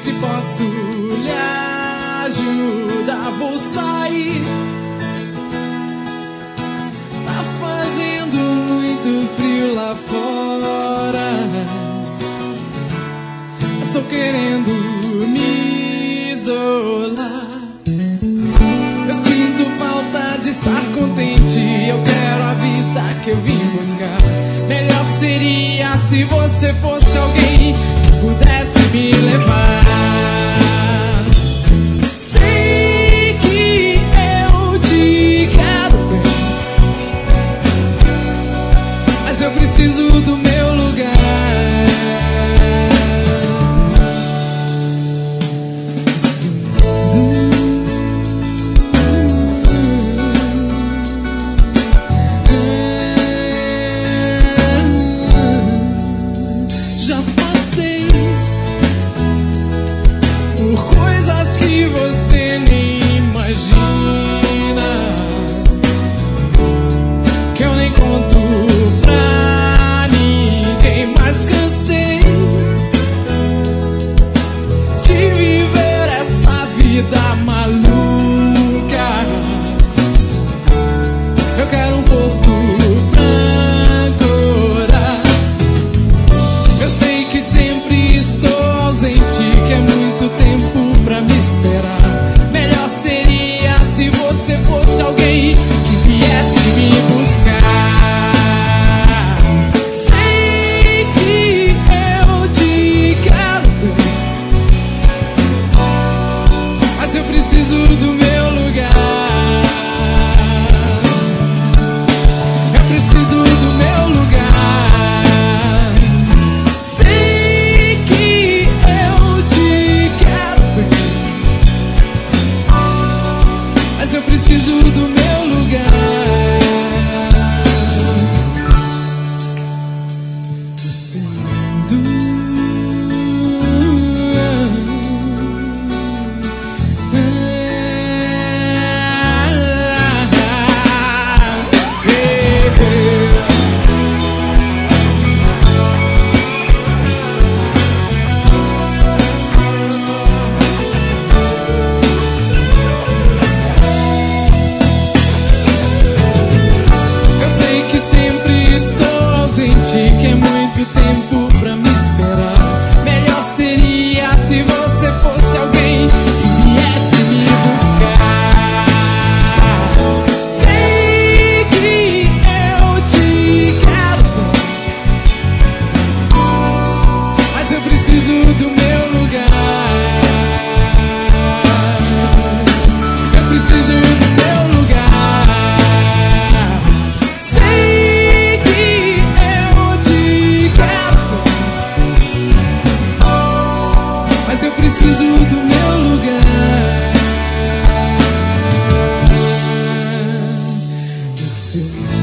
se posso lhe ajudar. Vou sair, tá fazendo muito frio lá fora. Estou querendo me isolar. Eu sinto falta de estar contente. Eu quero a vida que eu vim buscar. Melhor seria se você fosse alguém que pudesse me levar. Sei que eu te quero bem, mas eu preciso do meu lugar. Já passei por coisas que você nem imagina, que eu nem conto pra ninguém. Mas cansei de viver essa vida maluca. Eu quero um porto pra ancorar. Eu sei que sempre estou ausente, que é muito tempo pra me esperar. Melhor seria se você fosse alguém que viesse me buscar. Sei que eu te quero bem, mas eu preciso do meu lugar. Eu preciso do meu lugar. Sei que eu te quero bem, mas eu preciso do meu lugar. Você que sempre estou ausente, que é muito tempo pra me esperar. Melhor seria se você fosse alguém que viesse me buscar. Sei que eu te quero bem, mas eu preciso do meu lugar. Eu preciso do meu lugar. Eu preciso do meu lugar. Do seu